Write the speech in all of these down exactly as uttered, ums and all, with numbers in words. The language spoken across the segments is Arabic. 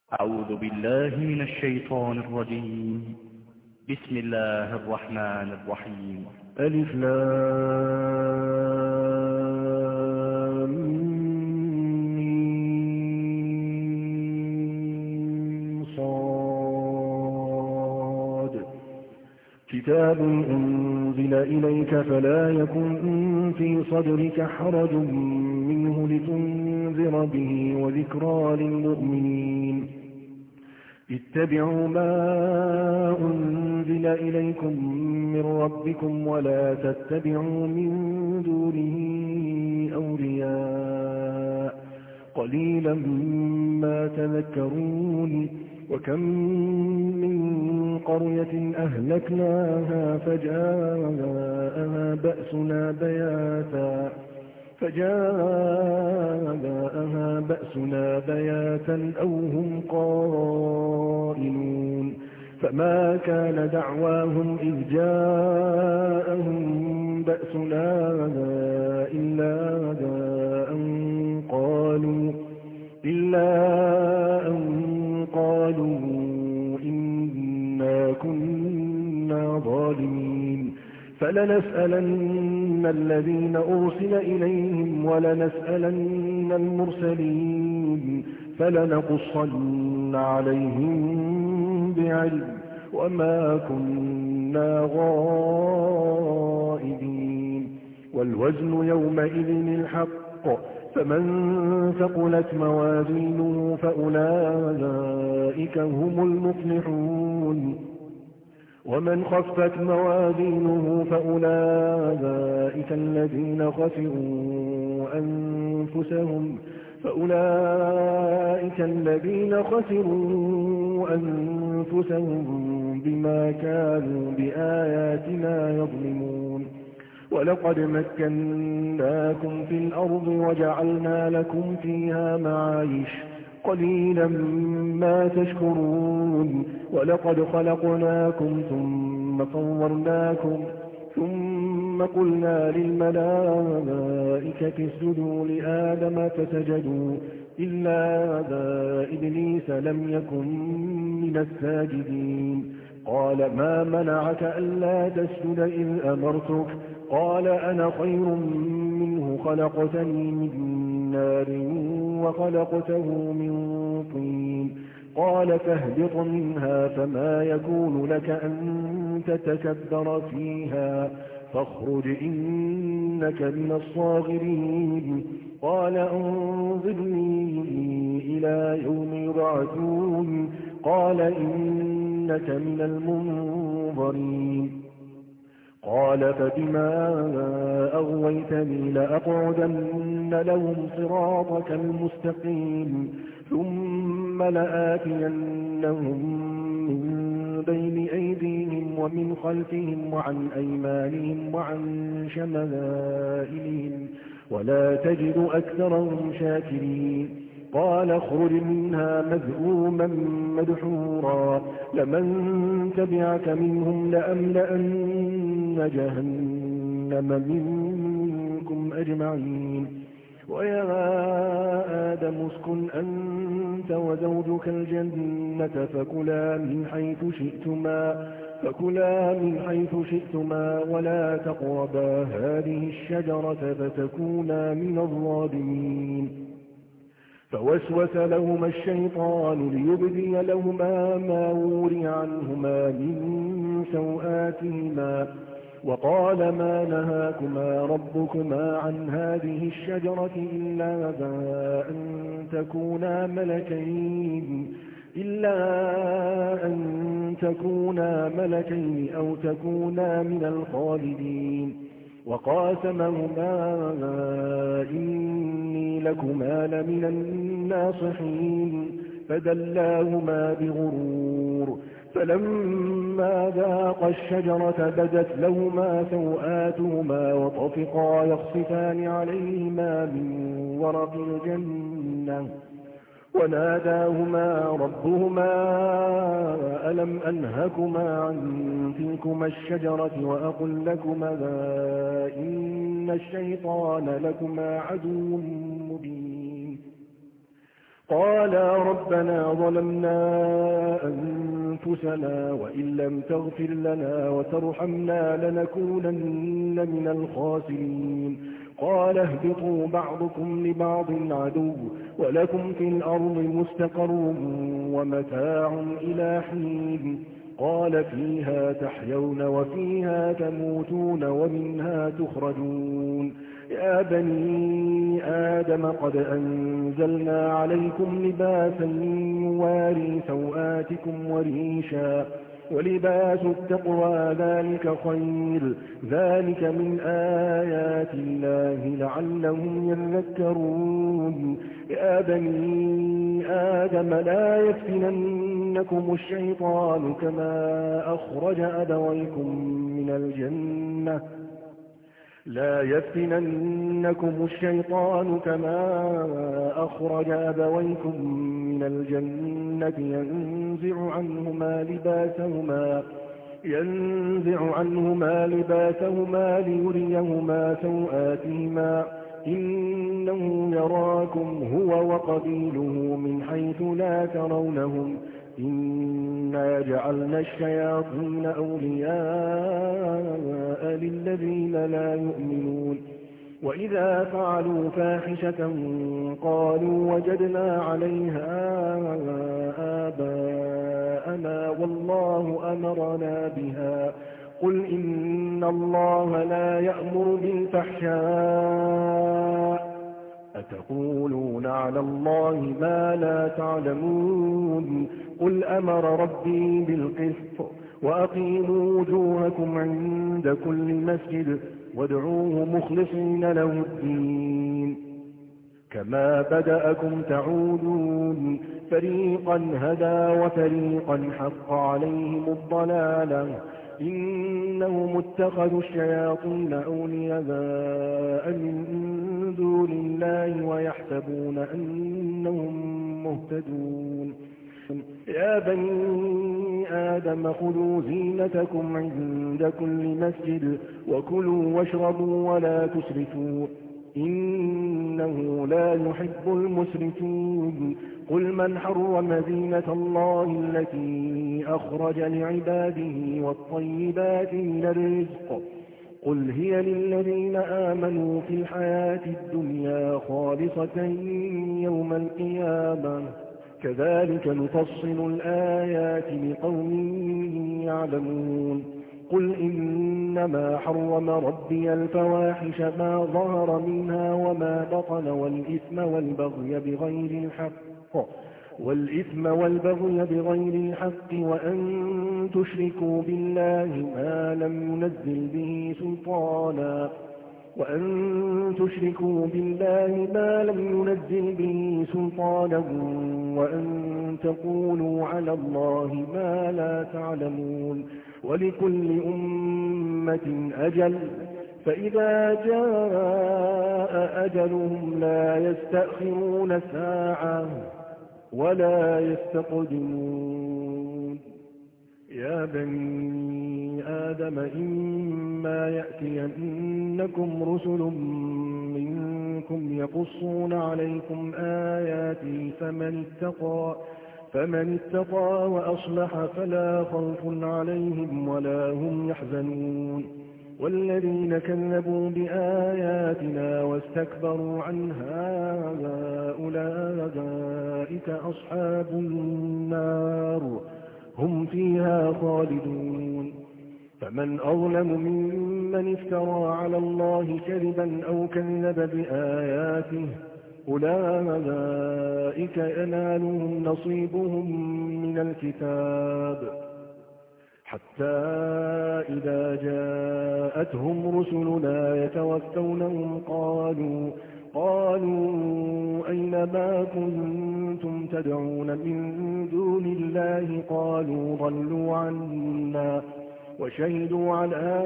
أعوذ بالله من الشيطان الرجيم. بسم الله الرحمن الرحيم. ألف لام ميم صاد. كتاب أنزل إليك فلا يكن في صدرك حرج منه لتنذر به وذكرى للمؤمنين. اتبعوا ما أنزل إليكم من ربكم ولا تتبعوا من دونه أولياء قليلا ما تذكرون. وكم من قرية أهلكناها فجاءها بأسنا بياتا فجاءها بأسنا بياتا أو هم قائلون. فما كان دعواهم إذ جاءهم بأسنا إلا أن قالوا إلا أن قالوا إنا كنا ظالمين. فلنسألن الذين أرسل إليهم ولنسألن المرسلين فلنقصن عليهم بعلم وما كنا غائبين. والوزن يومئذ الحق فمن ثقلت موازينه فأولئك هم المفلحون. ومن خفت موازينه فأولئك الذين خسروا أنفسهم فأولئك الذين خسروا أنفسهم بما كانوا بآياتنا يظلمون. ولقد مكناكم في الأرض وجعلنا لكم فيها معايش قليلا ما تشكرون. ولقد خلقناكم ثم صورناكم ثم قلنا للملائكة اسجدوا لآدم فسجدوا إلا إبليس لم يكن من الساجدين. قال ما منعك ألا تسجد إذ أمرتك؟ قال أنا خير منه خلقتني من نار وخلقته من طين. قال فاهبط منها فما يكون لك أن تتكبر فيها فاخرج إنك من الصاغرين. قال انظرني إلى يوم يبعثون. قال إنك من المنظرين. قال فبما أغويتني لأقعدن لهم صراطك المستقيم ثم لآتينهم من بين أيديهم ومن خلفهم وعن أيمانهم وعن شمائلهم ولا تجد أكثرهم شاكرين. قال اخرج منها مذءوما مدحورا لمن تبعك منهم لأملأن جهنم منكم أجمعين. ويا آدم اسكن أنت وزوجك الجنة فكلا من حيث شئتما فكلا من حيث شئتما ولا تقربا هذه الشجرة فتكونا من الظالمين. فوسوس لهما الشيطان ليبدي لهما ما وري عنهما من سوآتهما وقال ما نهاكما ربكما عن هذه الشجرة إلا أن تكونا ملكين إلا أن تكونا ملكين أو تكونا من الخالدين. وقاسمهما إني لكما لمن الناصحين فدلاهما بغرور. فلما ذاقا الشجرة بدت لهما سوآتهما وطفقا يخصفان عليهما من ورق الجنة وناداهما ربهما ألم أنهكما عن تلكما الشجرة وأقل لكما إن الشيطان لكما عدو مبين. قالا ربنا ظلمنا أنفسنا وإن لم تغفر لنا وترحمنا لنكونن من الخاسرين قال اهبطوا بعضكم لبعض عدو ولكم في الأرض مستقر ومتاع إلى حين قال فيها تحيون وفيها تموتون ومنها تخرجون يا بني آدم قد أنزلنا عليكم لباسا يواري سوآتكم وريشا ولباس التقوى ذلك خير ذلك من آيات الله لعلهم يذكرون يا بني آدم لا يفتننكم الشيطان كما أخرج أبويكم من الجنة لا يفتننكم الشيطان كما أخرج أبويكم من الجنة ينزع عنهما لباسهما ينزع عنهما لباسهما ليريهما سوآتهما إنه يراكم هو وقبيله من حيث لا ترونهم إنا جعلنا الشياطين أولياء للذين لا يؤمنون وإذا فعلوا فاحشة قالوا وجدنا عليها آباءنا والله أمرنا بها قل إن الله لا يأمر بالفحشاء أتقولون على الله ما لا تعلمون قل أمر ربي بالقسط وأقيموا وجوهكم عند كل مسجد وادعوه مخلصين له الدين كما بدأكم تعودون فريقا هدى وفريقا حق عليهم الضلالة إنهم اتخذوا الشياطين أولياء من دون الله ويحسبون أنهم مهتدون يا بني آدم خذوا زينتكم عند كل مسجد وكلوا واشربوا ولا تسرفوا إنه لا يحب المسرفين قل من حرم زينة الله التي أخرج لعباده والطيبات من الرزق قل هي للذين آمنوا في الحياة الدنيا خالصة يوم القيامة كذلك نفصل الآيات لقوم يعلمون قل إنما حرم ربي الفواحش ما ظهر منها وما بطن والإثم والبغي بغير الحق والإثم والبغي بغير الحق وأن تشركوا بالله ما لم ينزل به سلطانا وأن تشركوا بالله ما لم ينزل به سلطانا وأن تقولوا على الله ما لا تعلمون ولكل أمة أجل فإذا جاء أجلهم لا يستأخرون ساعة ولا يستقدمون يا بني آدم إما يأتينكم رسل منكم يقصون عليكم آياتي فمن اتقى فمن اتقى وأصلح فلا خوف عليهم ولا هم يحزنون والذين كذبوا بآياتنا واستكبروا عنها أولئك أصحاب النار هم فيها خالدون فمن أظلم ممن افترى على الله كذبا أو كذب بآياته أولئك ينالهم نصيبهم من الكتاب حتى إذا جاءتهم رسلنا يتوفونهم قالوا قالوا أين ما كنتم تدعون من دون الله قالوا ضلوا عنا وشهدوا على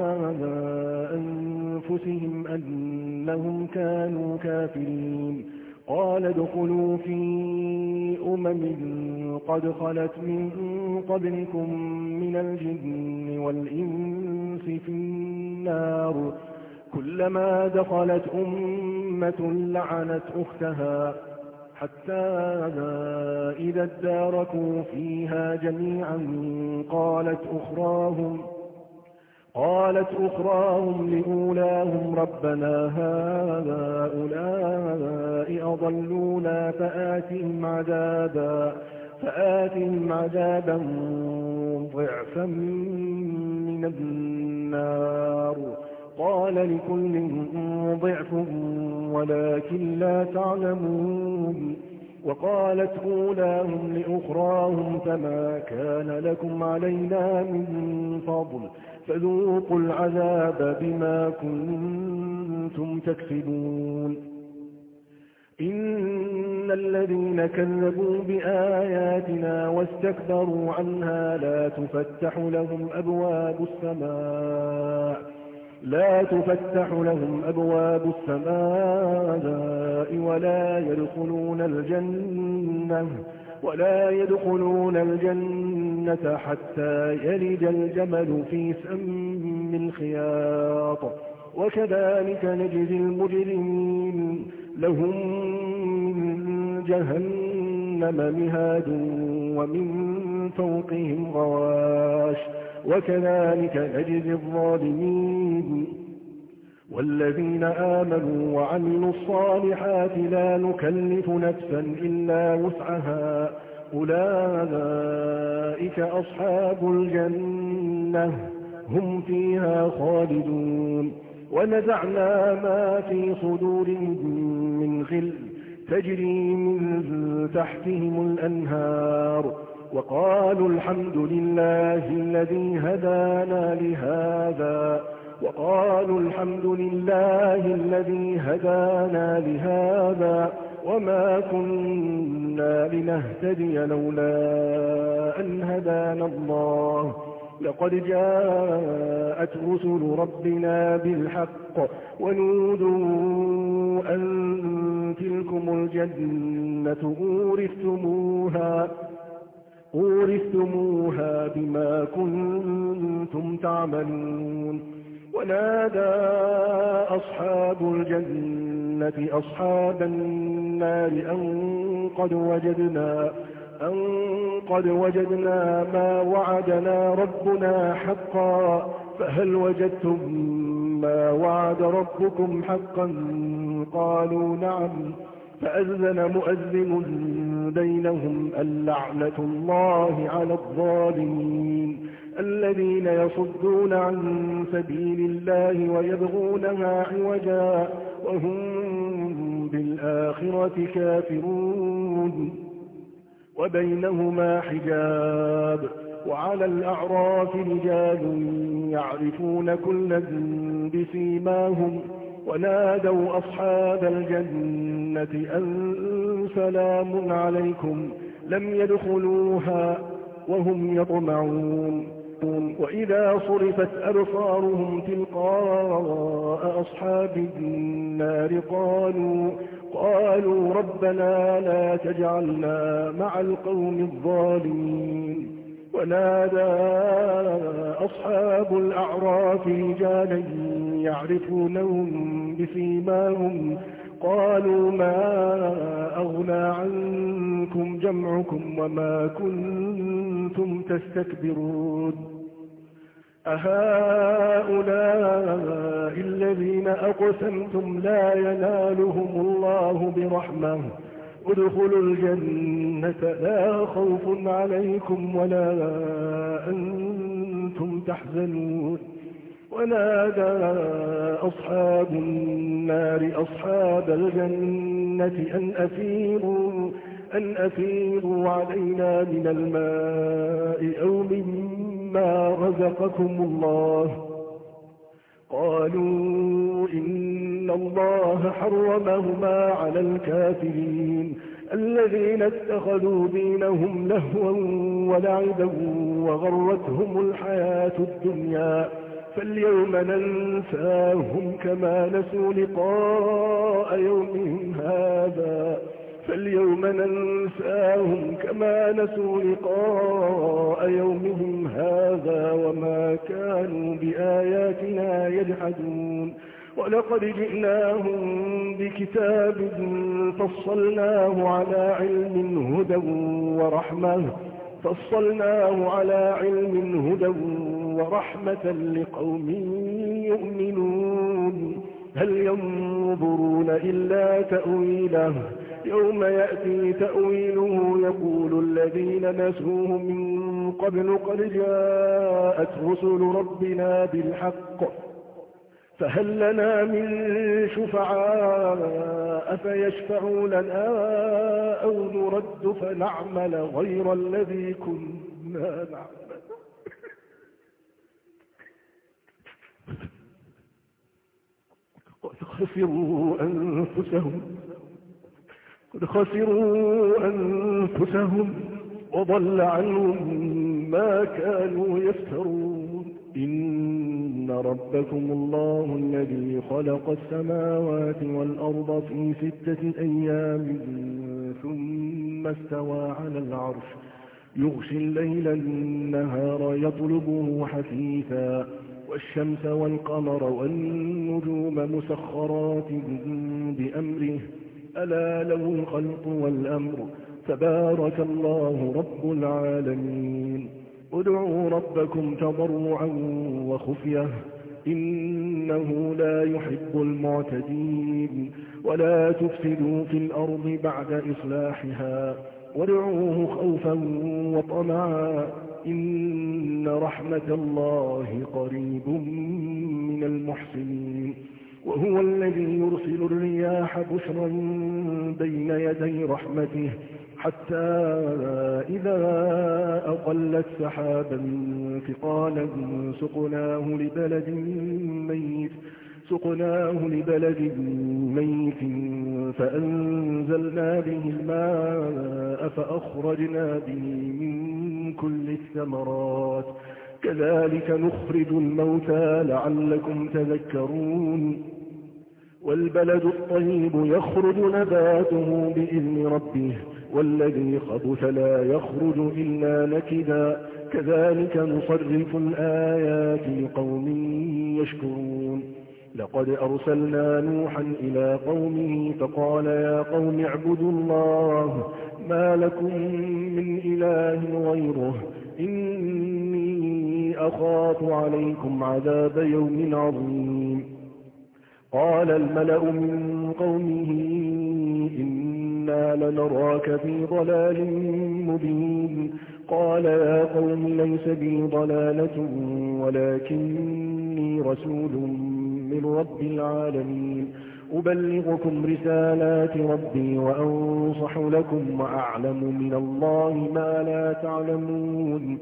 أنفسهم أنهم كانوا كافرين قال ادخلوا في أمم قد خلت من قبلكم من الجن والإنس في النار كلما دخلت أمة لعنت أختها حتى إذا اداركوا فيها جميعا قالت أخراهم قالت أخراهم لأولاهم ربنا هؤلاء أضلونا فآتهم عذابا فآتهم عذابا ضعفا من النار قال لكل ضعف ولكن لا تعلمون وقالت أولاهم لأخراهم فما كان لكم علينا من فضل فذوقوا العذاب بما كنتم تكسبون إن الذين كذبوا بآياتنا واستكبروا عنها لا تفتح لهم أبواب السماء لا تفتح لهم أبواب السماء ولا يدخلون الجنة ولا يدخلون الجنة حتى يلج الجمل في سم الخياط وكذلك نجزي المجرمين لهم من جهنم مهاد ومن فوقهم غواش وكذلك نجزي الظالمين والذين آمنوا وعملوا الصالحات لا نكلف نفسا إلا وسعها أولئك أصحاب الجنة هم فيها خالدون ونزعنا ما في صدورهم من غل تجري من تحتهم الأنهار وقالوا الحمد لله الذي هدانا لهذا وقالوا الحمد لله الذي هدانا لهذا وما كنا لنهتدي لولا أن هدانا الله لقد جاءت رسل ربنا بالحق ونودوا أن تلكم الجنة أورثتموها أورثتموها بما كنتم تعملون ونادى أصحاب الجنة أصحاب النار أن قد وجدنا أن قد وجدنا ما وعدنا ربنا حقا فهل وجدتم ما وعد ربكم حقا قالوا نعم فأذن مؤذن بينهم اللعنة الله على الظالمين الذين يصدون عن سبيل الله ويبغونها عوجا وهم بالآخرة كافرون وبينهما حجاب وعلى الأعراف رجال يعرفون كلا بسيماهم ونادوا أصحاب الجنة أن سلام عليكم لم يدخلوها وهم يطمعون وإذا صرفت أبصارهم تلقاء أصحاب النار قالوا قالوا ربنا لا تجعلنا مع القوم الظالمين ونادى أصحاب الأعراف رجالا يعرفونهم بسيماهم قالوا ما أغنى عنكم جمعكم وما كنتم تستكبرون أهؤلاء الذين أقسمتم لا ينالهم الله برحمة ادخلوا الجنة لا خوف عليكم ولا أنتم تحزنون ونادى أصحاب النار أصحاب الجنة أن أفيروا أن أفيروا علينا من الماء أو مما رزقكم الله قالوا إن الله حرمهما على الكافرين الذين اتخذوا دينهم لهوا ولعبا وغرتهم الحياة الدنيا فاليوم ننساهم كما نسوا لقاء يومهم هذا فاليوم ننساهم كما نسوا لقاء يومهم هذا وما كانوا بآياتنا يجحدون ولقد جئناهم بكتاب فصلناه على علم هدى ورحمة فصلناه على علم هدى ورحمة لقوم يؤمنون هل ينظرون إلا تأويله يوم يأتي تأويله يقول الذين نسوه من قبل قد جاءت رسل ربنا بالحق فهل لنا من شفعاء فيشفعوا لنا أو نرد فنعمل غير الذي كنا نعمل قد خسروا أنفسهم قد خسروا أنفسهم وضل عنهم ما كانوا يفترون إن ربكم الله الذي خلق السماوات والأرض في ستة أيام ثم استوى على العرش يغشي الليل النهار يطلبه حثيثا والشمس والقمر والنجوم مسخرات بأمره ألا له الخلق والأمر تبارك الله رب العالمين ادعوا ربكم تضرعا وخفية إنه لا يحب المعتدين ولا تفسدوا في الأرض بعد إصلاحها وادعوه خوفا وطمعا إن رحمة الله قريب من المحسنين وهو الذي يرسل الرياح بشرا بين يدي رحمته حتى إذا أقلت سحابا ثقالا سقناه لبلد ميت سقناه لبلد ميت فأنزلنا به الماء فأخرجنا به من كل الثمرات كذلك نخرج الموتى لعلكم تذكرون والبلد الطيب يخرج نباته بإذن ربه والذي خبث لا يخرج إلا نكدا كذلك نصرف الآيات لقوم يشكرون لقد أرسلنا نوحا إلى قومه فقال يا قوم اعبدوا الله ما لكم من إله غيره إني أخاف عليكم عذاب يوم عظيم قال الملأ من قومه إنا لنراك في ضلال مبين قال يا قوم ليس بي ضلالة ولكني رسول من رب العالمين أبلغكم رسالات ربي وأنصح لكم وأعلم من الله ما لا تعلمون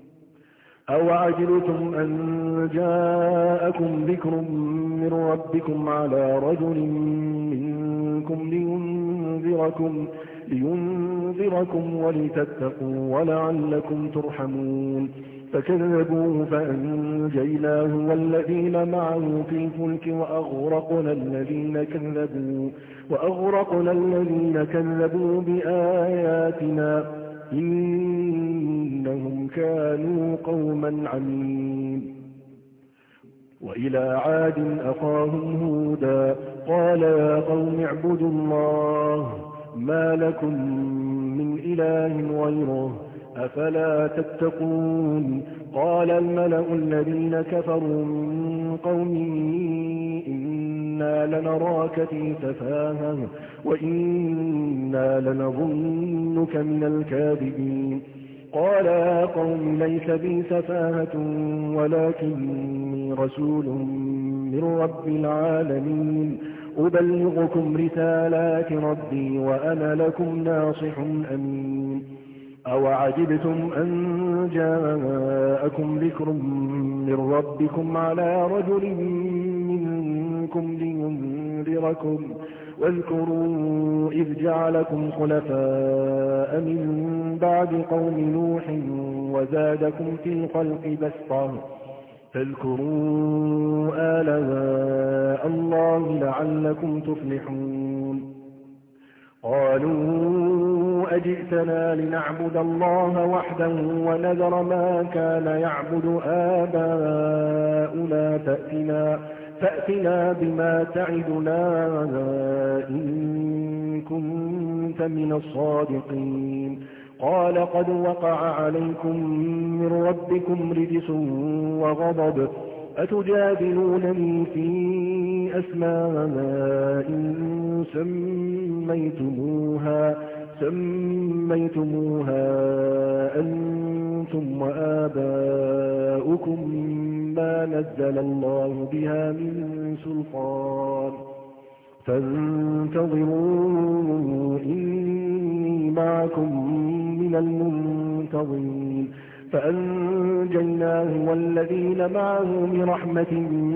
أوعجلتم أن جاءكم ذكر من ربكم على رجل منكم لينذركم, لينذركم ولتتقوا ولعلكم ترحمون فكذبوه فأنجيناه والذين معه في الفلك وأغرقنا الذين كذبوا, وأغرقنا الذين كذبوا بآياتنا إنهم كانوا قوما عمين وإلى عاد أخاهم هودا قال يا قوم اعبدوا الله ما لكم من إله غيره أفلا تتقون قال الملأ الذين كفروا من قومه إنا لنراك في سفاهة وإنا لنظنك من الكاذبين قال يا قوم ليس بي سفاهة ولكني رسول من رب العالمين أبلغكم رسالات ربي وأنا لكم ناصح أمين أوعجبتم أن جاءكم ذكر من ربكم على رجل منكم لينذركم واذكروا إذ جعلكم خلفاء من بعد قوم نوح وزادكم في الخلق بسطة فاذكروا آلاء الله لعلكم تفلحون قالوا أجئتنا لنعبد الله وحده ونذر ما كان يعبد آباؤنا فأتنا, فأتنا بما تعدنا إن كنت من الصادقين. قال قد وقع عليكم من ربكم رجس وغضب أتجادلونني في أسماء سميتموها, سميتموها أنتم وآباؤكم ما نزل الله بها من سلطان فانتظروا إني معكم من المنتظرين. فأنجيناه والذين معه برحمة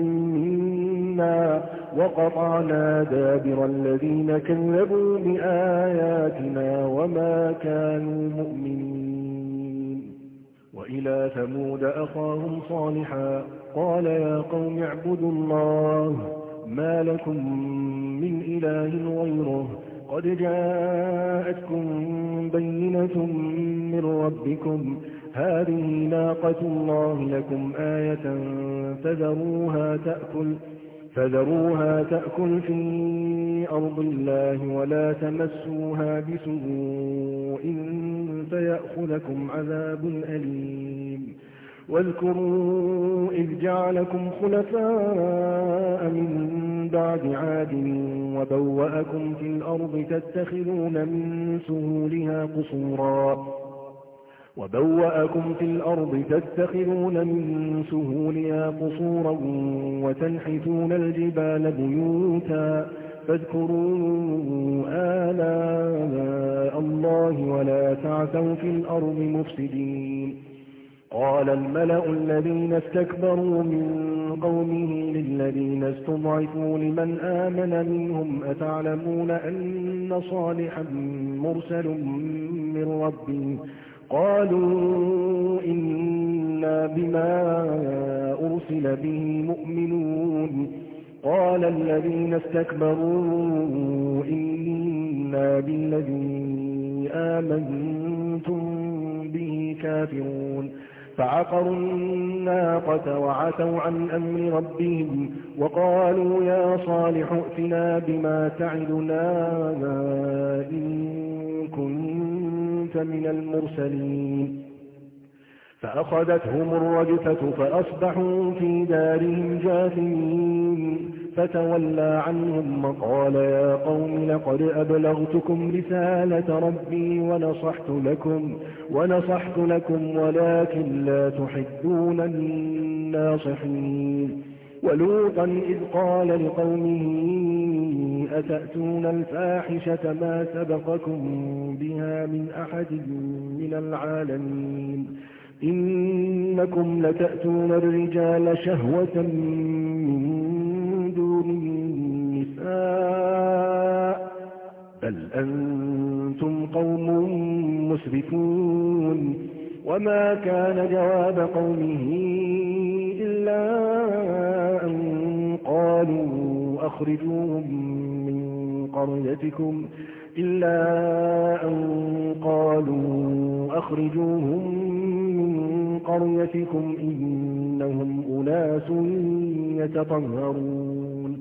منا وقطعنا دابر الذين كذبوا بآياتنا وما كانوا مؤمنين. وإلى ثمود أخاهم صالحا قال يا قوم اعبدوا الله ما لكم من إله غيره قد جاءتكم بينة من ربكم هذه ناقة الله لكم آية فذروها تأكل, فذروها تأكل في أرض الله ولا تمسوها بسوء فيأخذكم عذاب أليم. واذكروا إذ جعلكم خلفاء من بعد عاد وبوأكم في الأرض تتخذون من سهولها قصورا وبوأكم في الأرض تتخذون من سهولها قصورا وتنحتون الجبال بيوتا فاذكروا آلاء الله ولا تعثوا في الأرض مفسدين. قال الملأ الذين استكبروا من قومه للذين استضعفوا لمن آمن منهم أتعلمون أن صالحا مرسل من ربه قالوا إنا بما أرسل به مؤمنون. قال الذين استكبروا إنا بالذي آمنتم به كافرون. فعقروا الناقة وعتوا عن أمر ربهم وقالوا يا صالح ائتنا بما تعدنا إن كنت من المرسلين. فأخذتهم الرجفة فأصبحوا في دارهم جاثمين فتولى عنهم وقال يا قوم لقد أبلغتكم رسالة ربي ونصحت لكم, ونصحت لكم ولكن لا تحبون الناصحين. ولوطا إذ قال لقومه أتأتون الفاحشة ما سبقكم بها من أحد من العالمين إنكم لتأتون الرجال شهوة من دون النساء بل أنتم قوم مسرفون. وما كان جواب قومه إلا أن قالوا أخرجوهم من قريتكم إلا أن قالوا أخرجوهم من قريتكم إنهم أناس يتطهرون.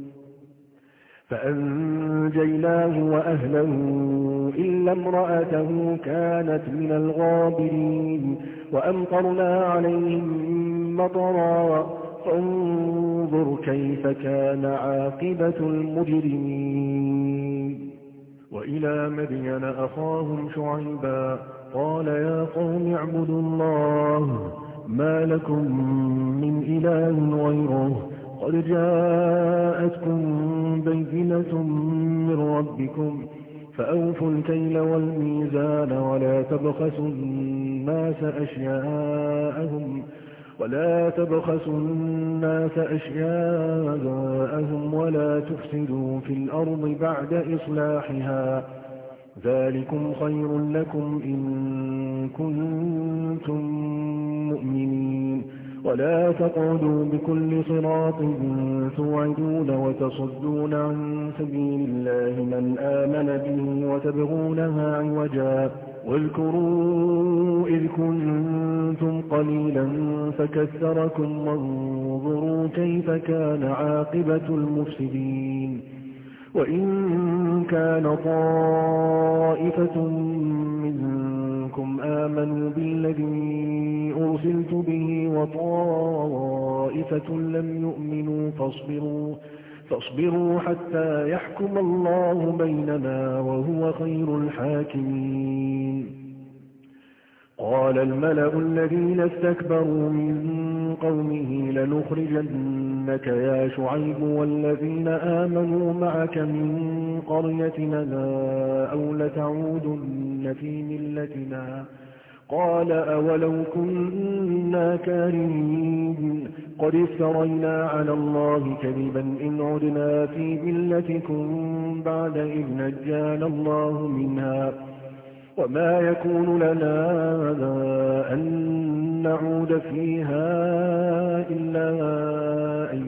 فأنجيناه وأهله إلا امرأته كانت من الغابرين وأمطرنا عليهم مطرا فانظر كيف كان عاقبة المجرمين. وإلى مدين أخاهم شعيبا قال يا قوم اعبدوا الله ما لكم من إله غيره قد جاءتكم بينة من ربكم فأوفوا الكيل والميزان ولا تبخسوا الناس أشياءهم ولا تبخسوا الناس أشياءهم ولا تفسدوا في الأرض بعد إصلاحها ذلكم خير لكم إن كنتم مؤمنين. ولا تقعدوا بكل صراط توعدون وتصدون عن سبيل الله من آمن به وتبغونها عوجا واذكروا إذ كنتم قليلا فكثركم وانظروا كيف كان عاقبة المفسدين وإن كان طائفة منكم آمنوا بالذي أرسلت به وطائفة لم يؤمنوا فاصبروا, فاصبروا حتى يحكم الله بيننا وهو خير الحاكمين. قال الملأ الذين استكبروا من قومه لنخرجنك يا شعيب والذين آمنوا معك من قريتنا أو لتعودن في ملتنا قال أولو كنا كارهين قد افترينا على الله كذبا إن عدنا في ملتكم بعد إذ نجانا الله منها وما يكون لنا أن نعود فيها إلا أن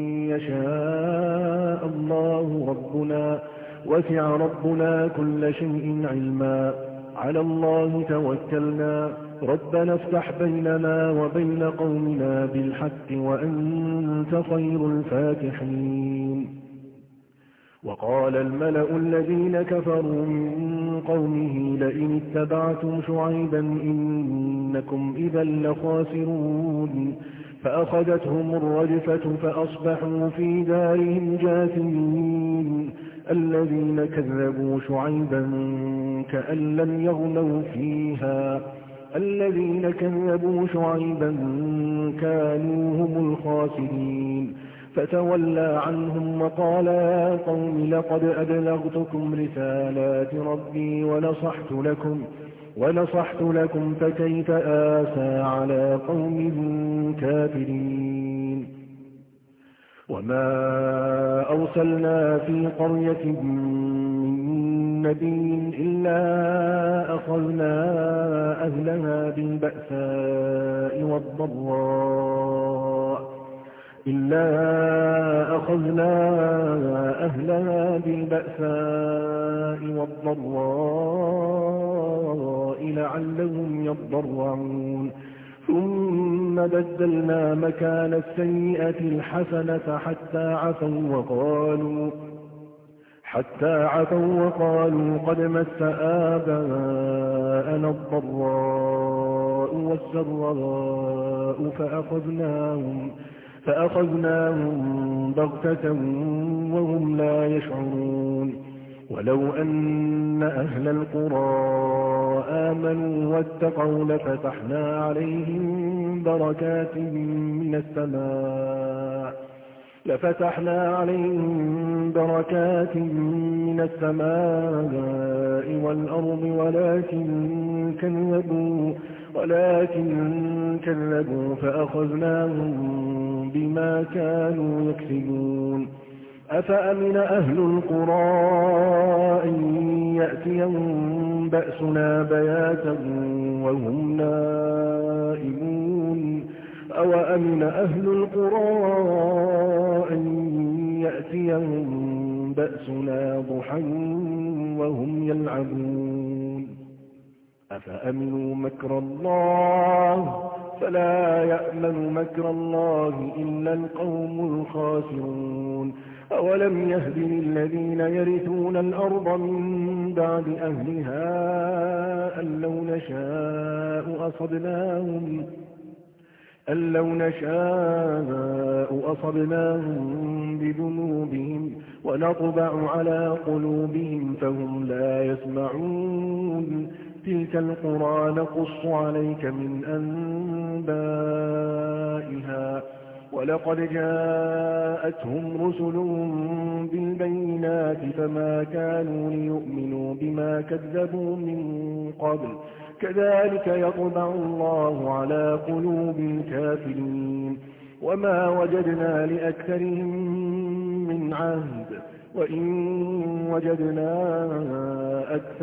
يشاء الله ربنا وسع ربنا كل شيء علما على الله توكلنا ربنا افتح بيننا وبين قومنا بالحق وأنت خير الفاتحين. وقال الملأ الذين كفروا من قومه لئن اتبعتم شعيبا إنكم إذا لخاسرون فأخذتهم الرجفة فأصبحوا في دارهم جاثمين الذين كذبوا شعيبا كأن لم يغنوا فيها الذين كذبوا شعيبا كانوا هم الخاسرين فتولى عنهم وقال يا قوم لقد أبلغتكم رسالات ربي ونصحت لكم ونصحت لكم فكيف آسى على قوم كافرين. وما أرسلنا في قرية من نبي إلا أخذنا أهلها بالبأساء والضراء إلا أخذنا أهلها بالبأساء والضراء لعلهم يضرعون ثم بدلنا مكان السيئة الحسنة حتى عفوا وقالوا حتى عفوا وقالوا قد مس آباءنا الضراء والسراء فأخذناهم فأخذناهم بغتة وهم لا يشعرون. ولو أن أهل القرى آمنوا واتقوا لفتحنا عليهم بركات من السماء لفتحنا عليهم بركات من السماء والأرض ولكن كذبوا ولكن كذبوا فأخذناهم بما كانوا يكسبون. أفأمن أهل القرى أن يأتيهم بأسنا بياتا وهم نائمون أو أمن أهل القرى أن يأتيهم بأسنا ضحى وهم يلعبون. أفأمنوا مكر الله فلا يأمن مكر الله إلا القوم الخاسرون. أولم يهد للذين يرثون الأرض من بعد أهلها أن لو نشاء أصبناهم أن لو نشاء أصبناهم بذنوبهم ونطبع على قلوبهم فهم لا يسمعون. تلك القرى نقص عليك من أنبائها ولقد جاءتهم رسلهم بالبينات فما كانوا ليؤمنوا بما كذبوا من قبل كذلك يطبع الله على قلوب الكافرين. وما وجدنا لأكثرهم من عهد وإن وجدنا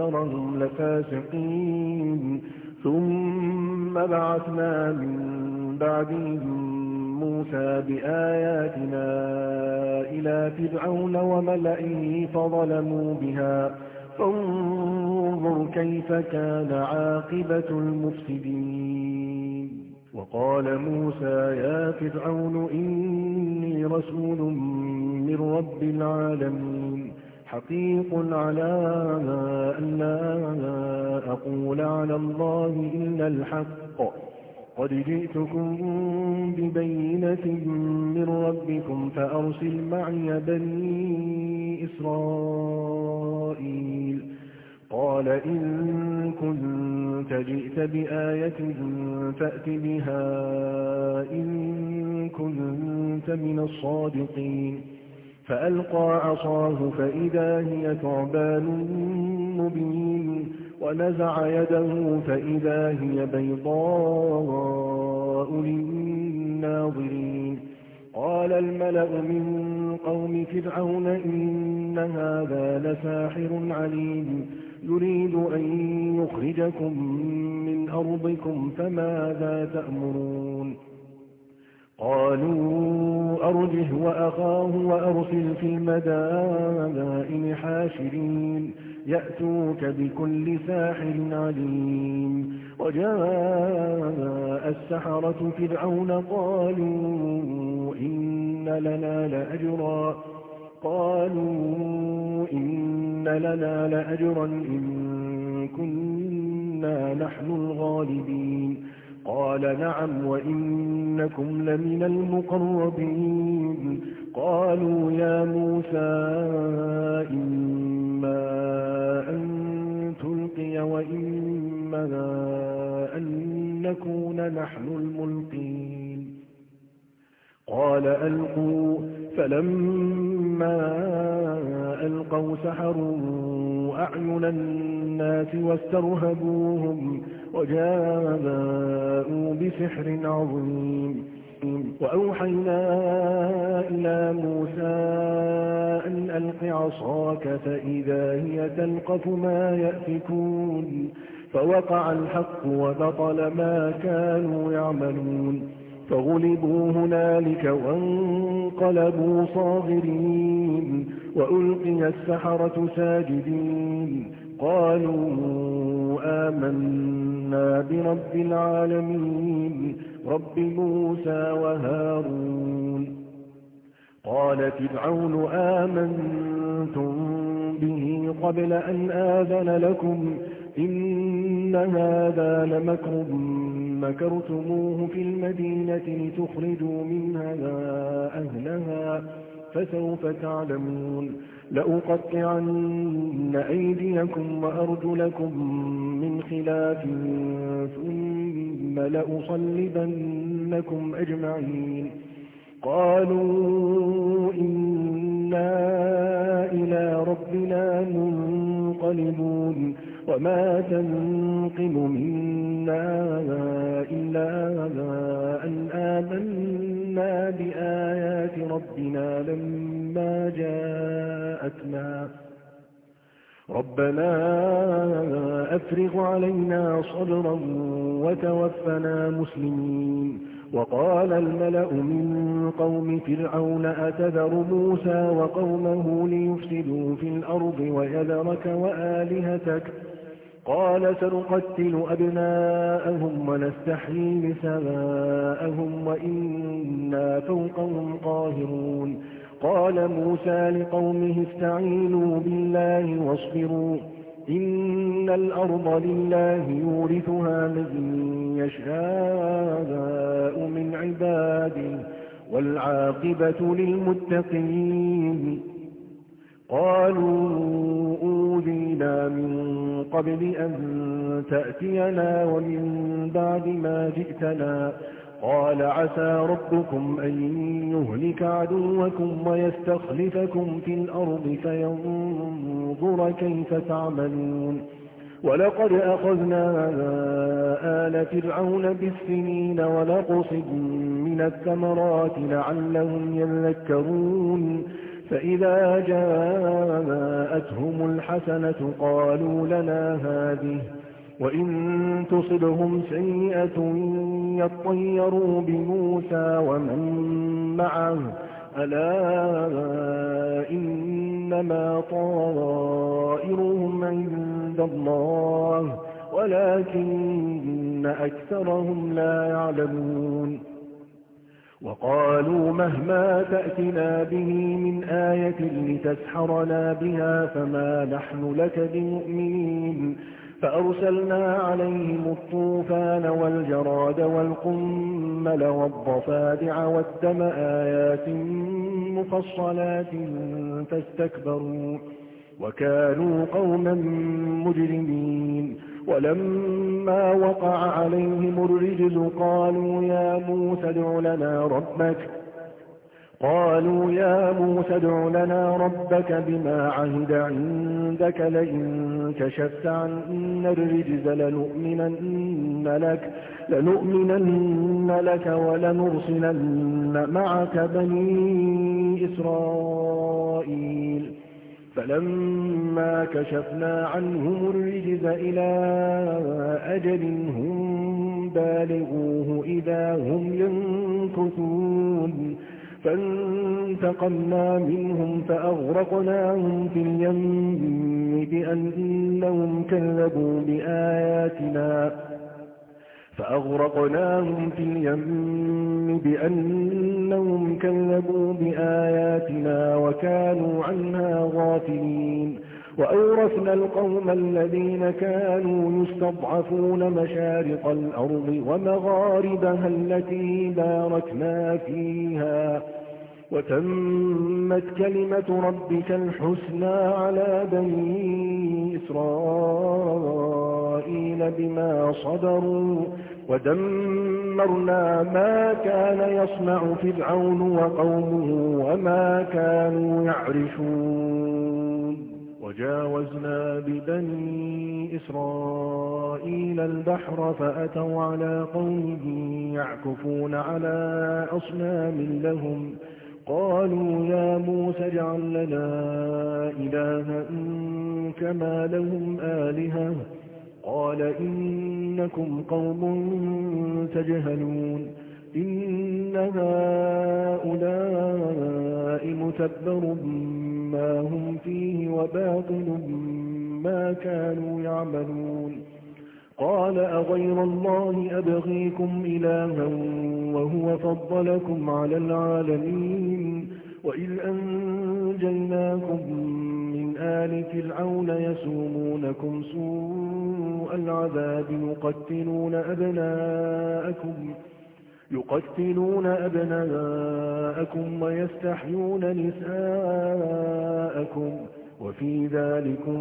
أكثرهم لفاسقين. ثم بعثنا من بعدهم موسى بآياتنا إلى فرعون وملئه فظلموا بها فانظر كيف كان عاقبة المفسدين. وقال موسى يا فرعون إني رسول من رب العالمين حقيق على أن لا أقول على الله إلا الحق قد جئتكم ببينة من ربكم فأرسل معي بني إسرائيل. قال إن كنت جئت بآية فأت بها إن كنت من الصادقين. فألقى عصاه فإذا هي ثعبان مبين ونزع يده فإذا هي بيضاء للناظرين. قال الملأ من قوم فرعون إن هذا لساحر عليم يريد أن يخرجكم من أرضكم فماذا تأمرون. قالوا أرجه وأخاه وأرسل في المدائن حاشرين يأتوك بكل ساحر عليم. وجاء السحرة فرعون قالوا إن لنا لأجرا قالوا إن لنا لأجرا إن كنا نحن الغالبين. قال نعم وإنكم لمن المقربين. قالوا يا موسى إما أن تلقي وإما أن نكون نحن الملقين. قال ألقوا فلما ألقوا سحروا أعين الناس واسترهبوهم وجاءوا بسحر عظيم. وأوحينا إلى موسى أن ألق عصاك فإذا هي تلقف ما يأفكون. فوقع الحق وبطل ما كانوا يعملون. فغلبوا هنالك وانقلبوا صاغرين وألقي السحرة ساجدين. قالوا آمنا برب العالمين رب موسى وهارون. قال فرعون آمنتم به قبل أن آذن لكم إن هذا لمكر مكرتموه في المدينة لتخرجوا منها أهلها فسوف تعلمون. لأقطعن أيديكم وأرجلكم من خلاف ثم لأصلبنكم أجمعين. قالوا إنا إلى ربنا منقلبون وما تنقم منا إلا أن آمنا بآيات ربنا لما جاءتنا ربنا أفرغ علينا صبرا وتوفنا مسلمين. وقال الملأ من قوم فرعون أتذر موسى وقومه ليفسدوا في الأرض ويذرك وآلهتك قال سنقتل أبناءهم ونستحيي نساءهم وإنا فوقهم قاهرون. قال موسى لقومه استعينوا بالله واصبروا إن الأرض لله يورثها من يشاء من عباده والعاقبة للمتقين. قالوا أوذينا من قبل أن تأتينا ومن بعد ما جئتنا قال عسى ربكم أن يهلك عدوكم ويستخلفكم في الأرض فينظر كيف تعملون. ولقد أخذنا آل فرعون بالسنين ونقص من الثمرات لعلهم يذكرون. فإذا جاءتهم الحسنة قالوا لنا هذه وإن تصبهم سيئة يطيروا بموسى ومن معه ألا إنما طائرهم عند الله ولكن أكثرهم لا يعلمون وقالوا مهما تأتنا به من آية لتسحرنا بها فما نحن لك بمؤمنين فأرسلنا عليهم الطوفان والجراد والقمل والضفادع والدم آيات مفصلات فاستكبروا وكانوا قوما مجرمين ولما وقع عليهم الرجز قالوا يا موسى ادع لنا ربك قالوا يا موسى ادع لنا ربك بما عهد عندك لئن كشفت عنا الرجز لنؤمنن لك لنؤمنن لك ولنرسلن معك بني إسرائيل فلما كشفنا عنهم الرجز إلى أجل هم بالغوه إذا هم ينكثون فانتقمنا منهم فأغرقناهم في اليم بأنهم كذبوا بآياتنا فأغرقناهم في اليم بأنهم كذبوا بآياتنا وكانوا عنها غافلين وأورثنا القوم الذين كانوا يستضعفون مشارق الأرض ومغاربها التي باركنا فيها وتمت كلمة ربك الحسنى على بني إسرائيل بما صبروا ودمرنا ما كان يصنع فرعون وقومه وما كانوا يعرشون وجاوزنا ببني إسرائيل البحر فأتوا على قوم يعكفون على أصنام لهم قالوا يا موسى اجعل لنا إلها كما لهم آلهة قال إنكم قوم تجهلون إن هؤلاء متبر ما هم فيه وباطل ما كانوا يعملون قال أغير الله أبغيكم إلها وهو فضلكم على العالمين وإذ أنجيناكم من آل فرعون يسومونكم سوء العذاب يقتلون أبناءكم يقتلون أبناءكم ويستحيون نساءكم وفي ذلكم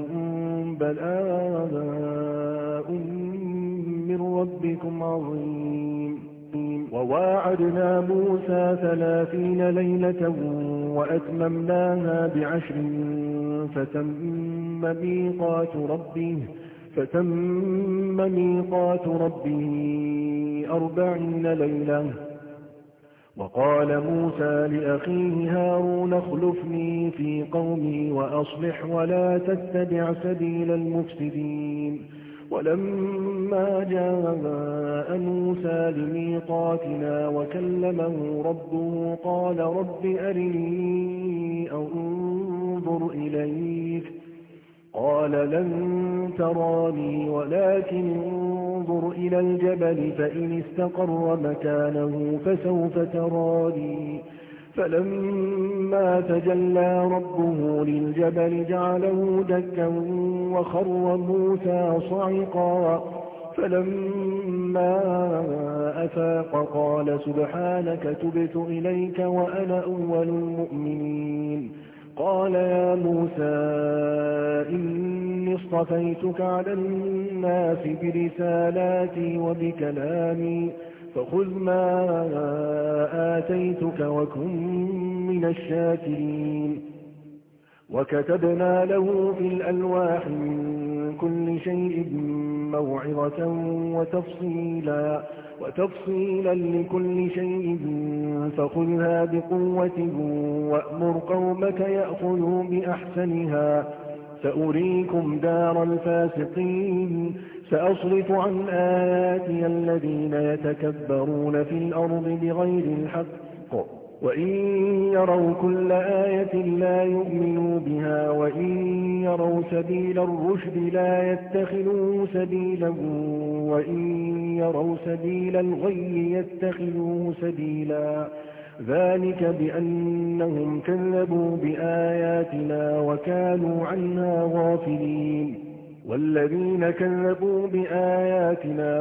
بلاء من ربكم عظيم وواعدنا موسى ثلاثين ليلة وأتممناها بعشر فتم ميقات ربه فتم ميقات ربه أربعين ليلة وقال موسى لأخيه هارون اخلفني في قومي وأصلح ولا تتبع سبيل المفسدين ولما جاء موسى لميقاتنا وكلمه ربه قال رب أرني أنظر إليك قال لن تراني ولكن انظر إلى الجبل فإن استقر مكانه فسوف تراني فلما تجلى ربه للجبل جعله دكا وخر موسى صعقا فلما أفاق قال سبحانك تبت إليك وأنا أول المؤمنين قال يا موسى إني اصطفيتك على الناس برسالاتي وبكلامي فخذ ما آتيتك وكن من الشاكرين وكتبنا له في الألواح من كل شيء موعظة وتفصيلا وتفصيلا لكل شيء فخذها بقوة وأمر قومك يأخذوا بأحسنها سأريكم دار الفاسقين سأصرف عن آياتي الذين يتكبرون في الأرض بغير الحق وإن يروا كل آية لا يؤمنوا بها وإن يروا سبيل الرشد لا يتخذوه سبيلا وإن يروا سبيل الغي يتخذوه سبيلا ذلك بأنهم كذبوا بآياتنا وكانوا عنها غافلين والذين كذبوا بآياتنا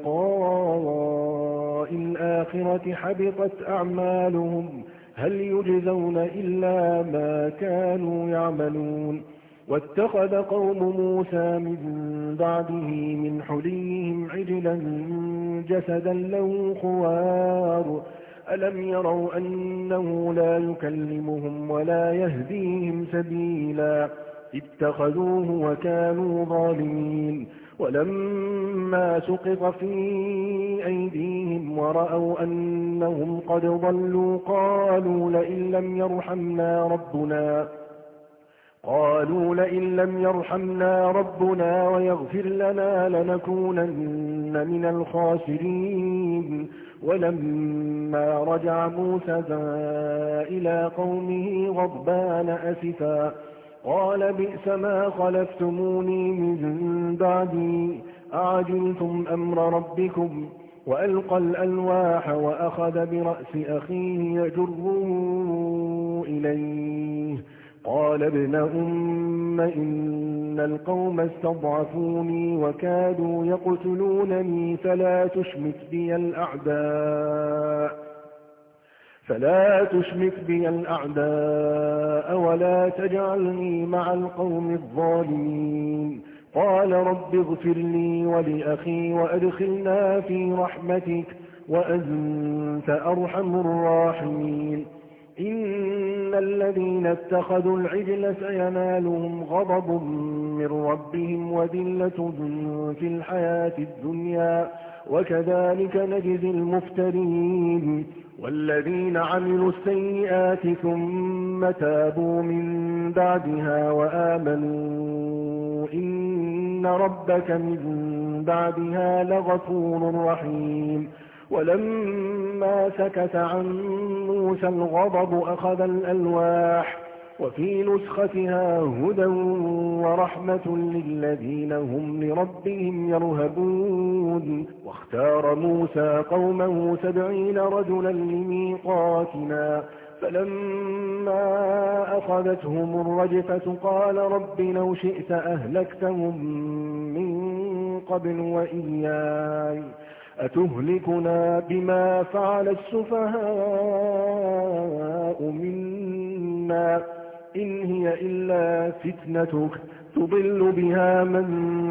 ولقاء الآخرة حبطت أعمالهم هل يجزون إلا ما كانوا يعملون واتخذ قوم موسى من بعده من حليهم عجلا جسدا له خوار ألم يروا أنه لا يكلمهم ولا يهديهم سبيلا اتخذوه وكانوا ظالمين ولما سقط في أيديهم ورأوا أنهم قد ضلوا قالوا لئن لم يرحمنا ربنا قالوا لئن لم يرحمنا ربنا ويغفر لنا لنكونن من الخاسرين ولما رجع موسى إلى قومه غضبان أسفا قال بئس ما خلفتموني من بعدي أعجلتم أمر ربكم وألقى الألواح وأخذ برأس أخيه يجره إليه قال ابن أم إن القوم استضعفوني وكادوا يقتلونني فلا تشمت بي الأعداء فلا تشمت بي الأعداء ولا تجعلني مع القوم الظالمين قال رب اغفر لي ولأخي وأدخلنا في رحمتك وأنت أرحم الراحمين إن الذين اتخذوا العجل سينالهم غضب من ربهم وذلة في الحياة الدنيا وكذلك نجزي المفترين والذين عملوا السيئات ثم تابوا من بعدها وآمنوا إن ربك من بعدها لغفور رحيم ولما سكت عن موسى الغضب أخذ الألواح وفي نسختها هدى ورحمة للذين هم لربهم يرهبون واختار موسى قومه سبعين رجلا لميقاتنا فلما أخذتهم الرجفة قال رب لو شئت أهلكتهم من قبل وإياي أتهلكنا بما فعل السفهاء منا إن هي إلا فتنتك تضل بها من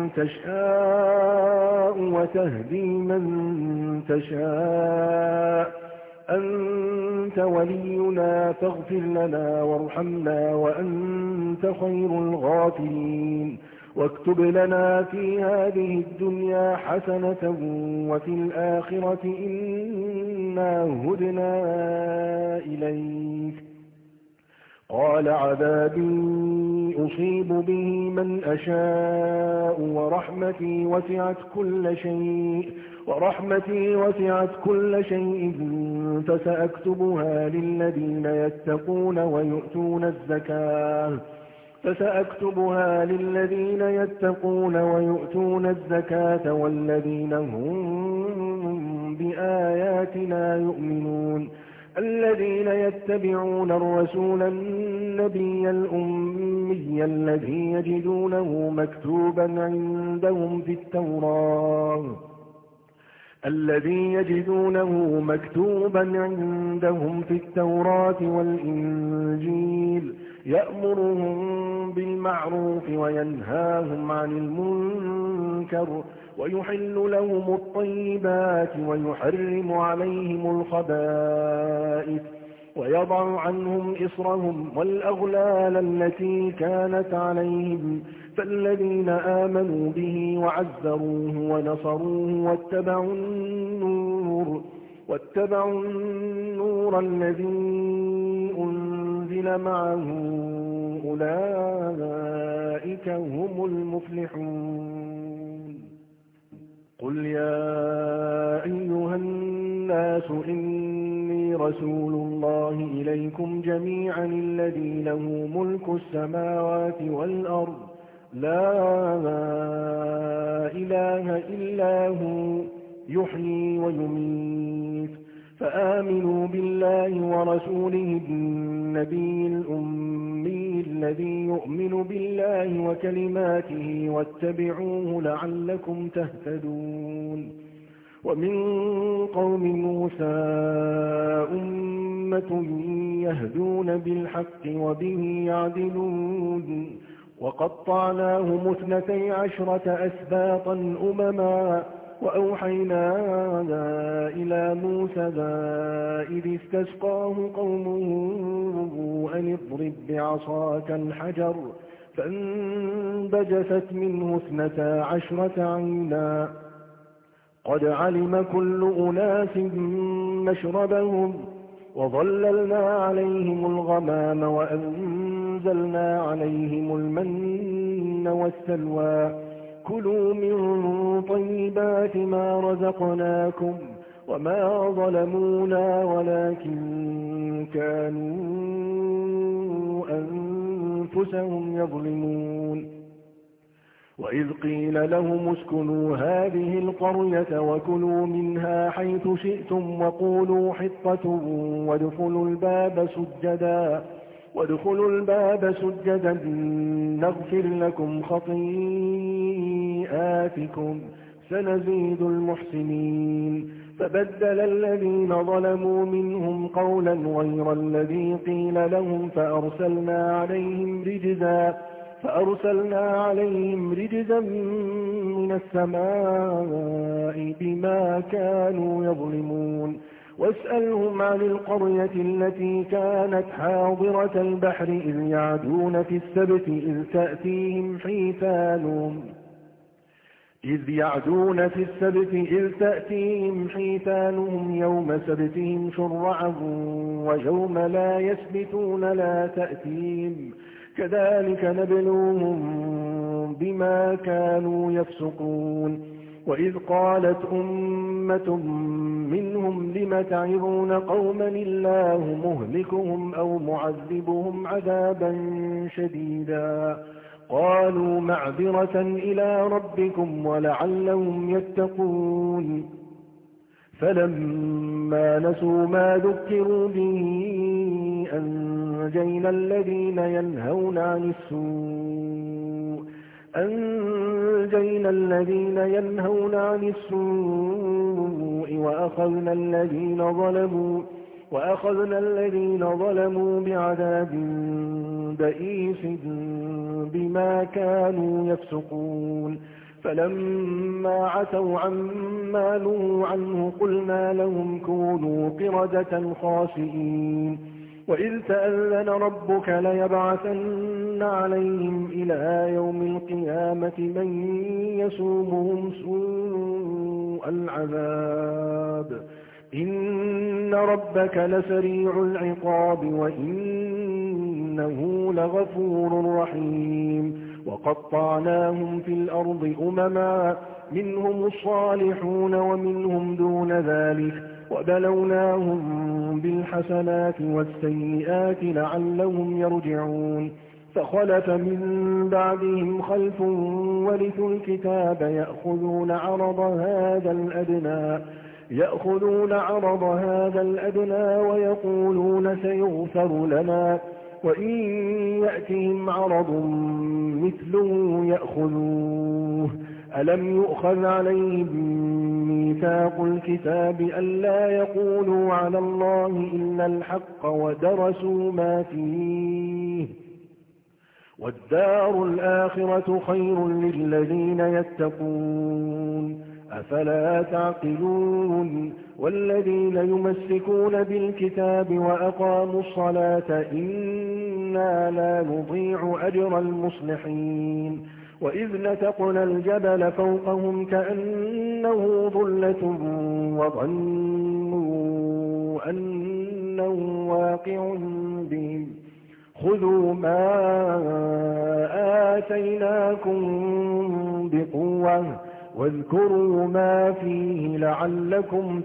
تشاء وتهدي من تشاء أنت ولينا فاغفر لنا وارحمنا وأنت خير الغافرين واكتب لنا في هذه الدنيا حسنة وفي الآخرة إنا هدنا إليك قال عذابي أصيب به من أشاء ورحمتي وسعت كل شيء ورحمتي وسعت كل شيء فسأكتبها للذين يتقون ويؤتون الزكاة فسأكتبها للذين يتقون ويؤتون الزكاة والذين هم بآياتنا يؤمنون الذين يتبعون الرسول النبي الأمي الذي يجدونه مكتوبا عندهم في التوراة الذي يجدونه مكتوبا عندهم في التوراة والإنجيل يأمرهم بالمعروف وينهاهم عن المنكر ويحل لهم الطيبات ويحرم عليهم الخبائث ويضع عنهم إصرهم والأغلال التي كانت عليهم فالذين آمنوا به وعزروه ونصروه واتبعوا النور واتبعوا النور الذي أنزل معه أولئك هم المفلحون. قل يا أيها الناس إني رسول الله إليكم جميعا الذي له ملك السماوات والأرض لا إله إلا هو يحيي ويميت فآمنوا بالله ورسوله النبي الأمي الذي يؤمن بالله وكلماته واتبعوه لعلكم تهتدون. ومن قوم موسى أمة يهدون بالحق وبه يعدلون وقطعناهم اثنتي عشرة أسباطا أمما وأوحينا إلى موسى إذ استسقاه قومه أن اضرب بعصاك الحجر فانبجست منه اثنتا عشرة عينا قد علم كل أناس مشربهم وظللنا عليهم الغمام وأنزلنا عليهم المن والسلوى كلوا من طيبات ما رزقناكم وما ظلمونا ولكن كانوا أنفسهم يظلمون. وإذ قيل لهم اسكنوا هذه القرية وكلوا منها حيث شئتم وقولوا حطة وادخلوا الباب سجدا وادخلوا الباب سجدا نغفر لكم خطيئاتكم سنزيد المحسنين. فبدل الذين ظلموا منهم قولا غير الذي قيل لهم فأرسلنا عليهم رجزا فأرسلنا عليهم رجزا من السماء بما كانوا يظلمون. واسألهم عن القرية التي كانت حاضرة البحر إذ يعدون في السبت إذ تأتيهم حيتانهم إذ يعدون في السبت إذ تأتيهم حيتانهم يوم سبتهم شرعا ويوم لا يسبتون لا تأتيهم كذلك نبلوهم بما كانوا يفسقون. وإذ قالت أمة منهم لم تعظون قوما الله مهلكهم أو معذبهم عذابا شديدا قالوا معذرة إلى ربكم ولعلهم يتقون. فلما نسوا ما ذكروا به أنجينا الذين ينهون عن السوء أنجينا الذين ينهون عن السوء وأخذنا الذين ظلموا وأخذنا الذين ظلموا بعذاب بئيس بما كانوا يفسقون. فلما عتوا عما نهوا عنه قلنا لهم كونوا قردة خاسئين. وإذ تأذن ربك ليبعثن عليهم إلى يوم القيامة من يسومهم سوء العذاب إن ربك لسريع العقاب وإنه لغفور رحيم. وقطعناهم في الأرض أمما منهم الصالحون ومنهم دون ذلك وبلوناهم بالحسنات والسيئات لعلهم يرجعون. فخلف من بعدهم خلف ورثوا الكتاب يأخذون عرض هذا الأدنى يأخذون عرض هذا الأدنى ويقولون سيغفر لنا وإن يأتهم عرض مثله يأخذوه. ألم يؤخذ عليهم ميثاق الكتاب ألا يقولوا على الله إلا الحق ودرسوا ما فيه والدار الآخرة خير للذين يتقون أفلا تعقلون. والذين يمسكون بالكتاب وأقاموا الصلاة إنا لا نضيع أجر المصلحين. وإذ نتقنا الجبل فوقهم كأنه ظلة وظنوا وأنه واقع بهم خذوا ما آتيناكم بقوة واذكروا ما فيه لعلكم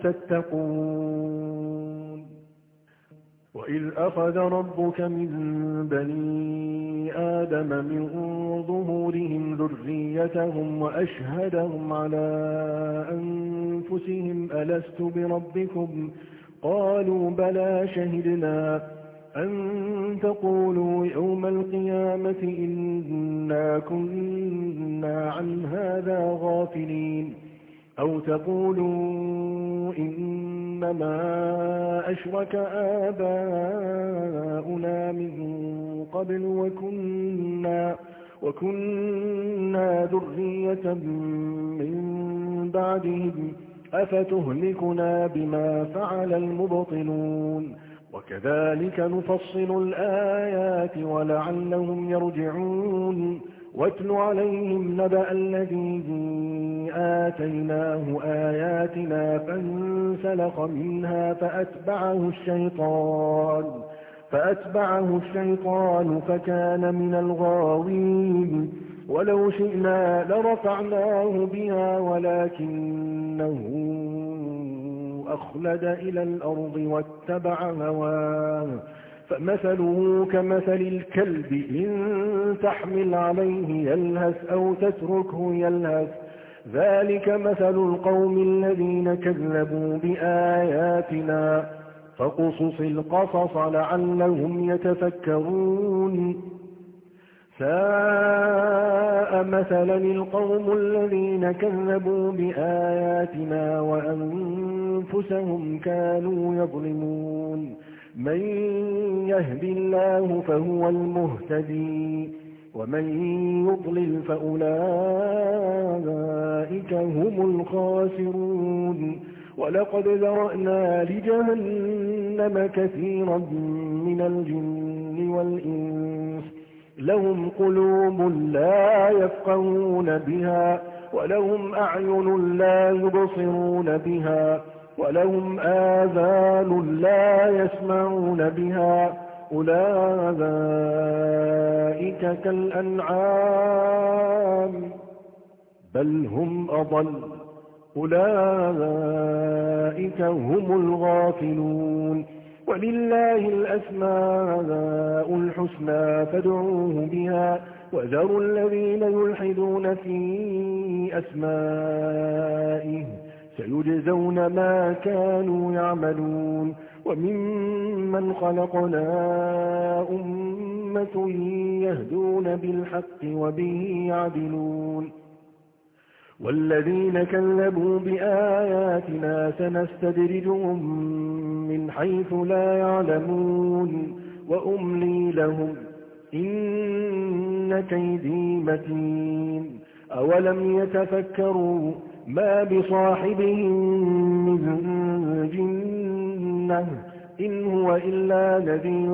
تتقون وإذ أخذ ربك من بني آدم من ظهورهم ذريتهم وأشهدهم على أنفسهم ألست بربكم قالوا بلى شهدنا أن تقولوا يوم القيامة إنا كنا عن هذا غافلين أو تقولوا إنما أشرك آباؤنا من قبل وكنا, وكنا ذرية من بعدهم أفتهلكنا بما فعل المبطلون وكذلك نفصل الآيات ولعلهم يرجعون واتل عليهم نبأ الذي آتيناه آياتنا فانسلخ منها فأتبعه الشيطان فأتبعه الشيطان فكان من الغاوين ولو شئنا لرفعناه بها ولكنه أخلد إلى الأرض واتبع هواه فمثله كمثل الكلب إن تحمل عليه يلهث أو تتركه يلهث ذلك مثل القوم الذين كذبوا بآياتنا فقصص القصص لعلهم يتفكرون ساء مثلا القوم الذين كذبوا بآياتنا وأنفسهم كانوا يظلمون من يهد الله فهو المهتدي ومن يضلل فأولئك هم الخاسرون ولقد ذرأنا لجهنم كثيرا من الجن والإنس لهم قلوب لا يفقهون بها ولهم أعين لا يبصرون بها ولهم آذان لا يسمعون بها أولئك كالأنعام بل هم أضل أولئك هم الغافلون ولله الأسماء الحسنى فادعوه بها وذروا الذين يلحدون في أسمائه سيجزون ما كانوا يعملون وممن خلقنا أمة يهدون بالحق وبه يعدلون والذين كذبوا بآياتنا سنستدرجهم من حيث لا يعلمون وأملي لهم إن كيدي متين أولم يتفكروا ما بصاحبهم من جنة إن هو إلا نذير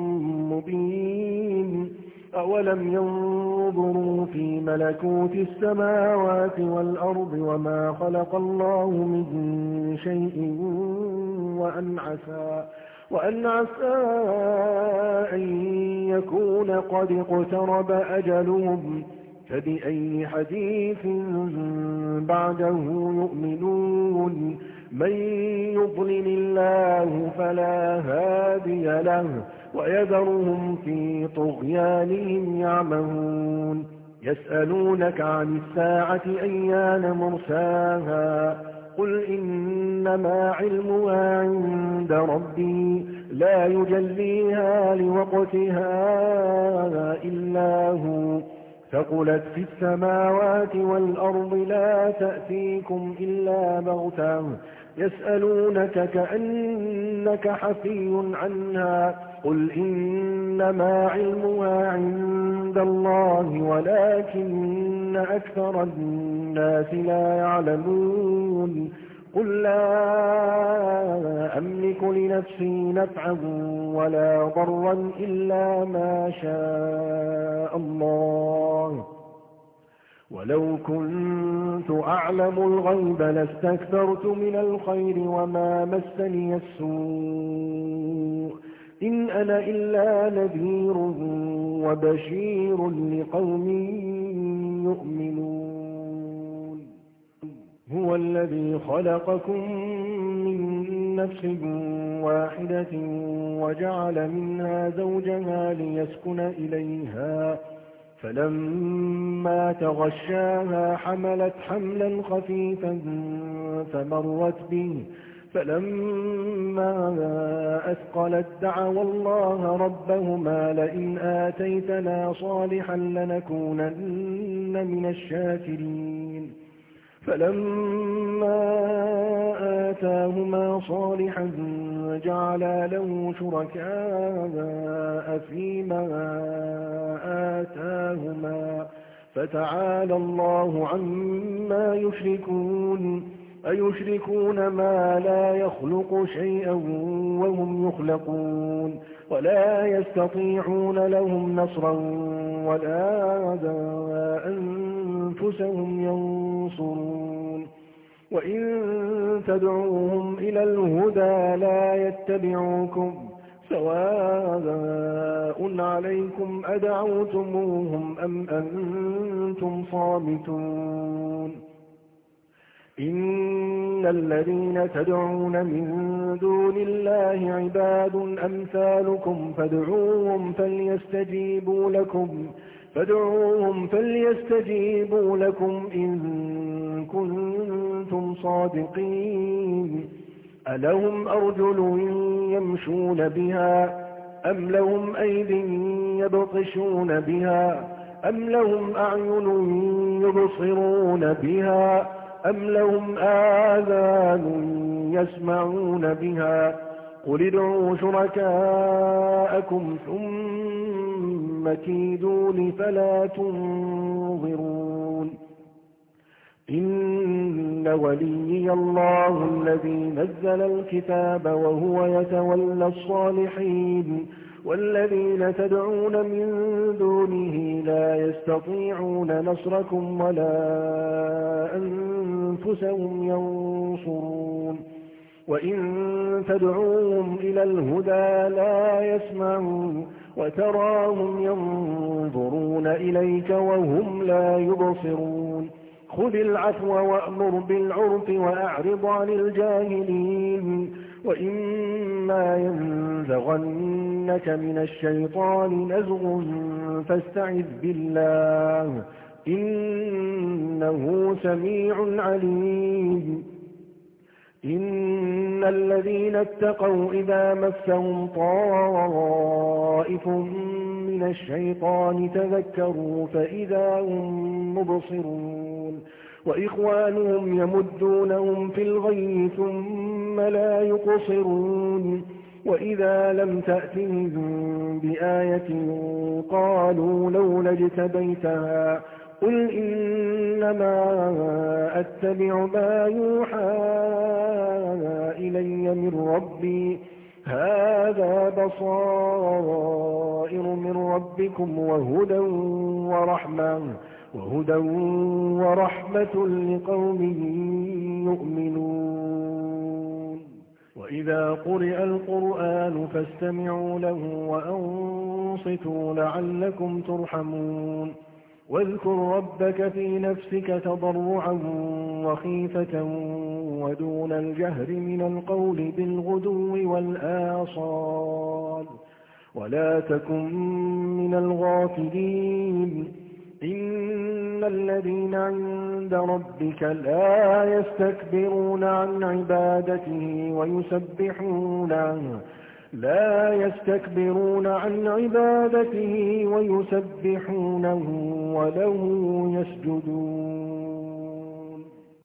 مبين أولم ينظروا في ملكوت السماوات والأرض وما خلق الله من شيء وأن عسى, وأن عسى أن يكون قد اقترب أجلهم فبأي حديث بعده يؤمنون من يضلل الله فلا هادي له ويذرهم في طغيانهم يعمهون يسألونك عن الساعة أيان مرساها قل إنما علمها عند ربي لا يجليها لوقتها إلا هو ثقلت في السماوات والأرض لا تأتيكم إلا بغتة يسألونك كأنك حفي عنها قل إنما علمها عند الله ولكن أكثر الناس لا يعلمون قل لا أملك لنفسي نفعا ولا ضرا إلا ما شاء الله ولو كنت أعلم الغيب لاستكثرت من الخير وما مسني السوء إن أنا إلا نذير وبشير لقوم يؤمنون هو الذي خلقكم من نفس واحدة وجعل منها زوجها ليسكن إليها فلما تغشاها حملت حملا خفيفا فمرت به فلما أثقلت دعوا الله ربهما لئن آتيتنا صالحا لنكونن من الشاكرين فلما آتاهما صالحا جعلا له شركاء فيما آتاهما فتعالى الله عما يشركون أيشركون ما لا يخلق شيئا وهم يخلقون ولا يستطيعون لهم نصرا ولا أنفسهم ينصرون وإن تدعوهم إلى الهدى لا يتبعوكم سواء عليكم أدعوتموهم أم أنتم صامتون إن الذين تدعون من دون الله عباد أمثالكم فادعوهم فليستجيبوا لكم فادعوهم فليستجيبوا لكم إن كنتم صادقين ألهم أرجل يمشون بها أم لهم أيد يبطشون بها أم لهم أعين يبصرون بها أم لهم آذان يسمعون بها قل ادعوا شركاءكم ثم كيدون فلا تنظرون إن وليي الله الذي نزل الكتاب وهو يتولى الصالحين والذين تدعون من دونه لا يستطيعون نصركم ولا أنفسهم ينصرون وإن تدعوهم إلى الهدى لا يسمعون وتراهم ينظرون إليك وهم لا يبصرون خذ العفو وأمر بالعرف وأعرض عن الجاهلين وإما ينزغنك من الشيطان نزغ فاستعذ بالله إنه سميع عليم إن الذين اتقوا إذا مسهم طائف من الشيطان تذكروا فإذا هم مبصرون وإخوانهم يمدونهم في الغي ثم لا يقصرون وإذا لم تأتهم بآية قالوا لولا اجتبيتها قل إنما أتبع ما يوحى إلي من ربي هذا بصائر من ربكم وهدى ورحمة وهدى ورحمة لقوم يؤمنون وإذا قرئ القرآن فاستمعوا له وأنصتوا لعلكم ترحمون واذكر ربك في نفسك تضرعا وخيفة ودون الجهر من القول بالغدو والآصال ولا تكن من الغافلين إن الذين عند ربك لا يستكبرون عن عبادته ويسبحونه لا يستكبرون عن عبادته ويسبحونه وله يسجدون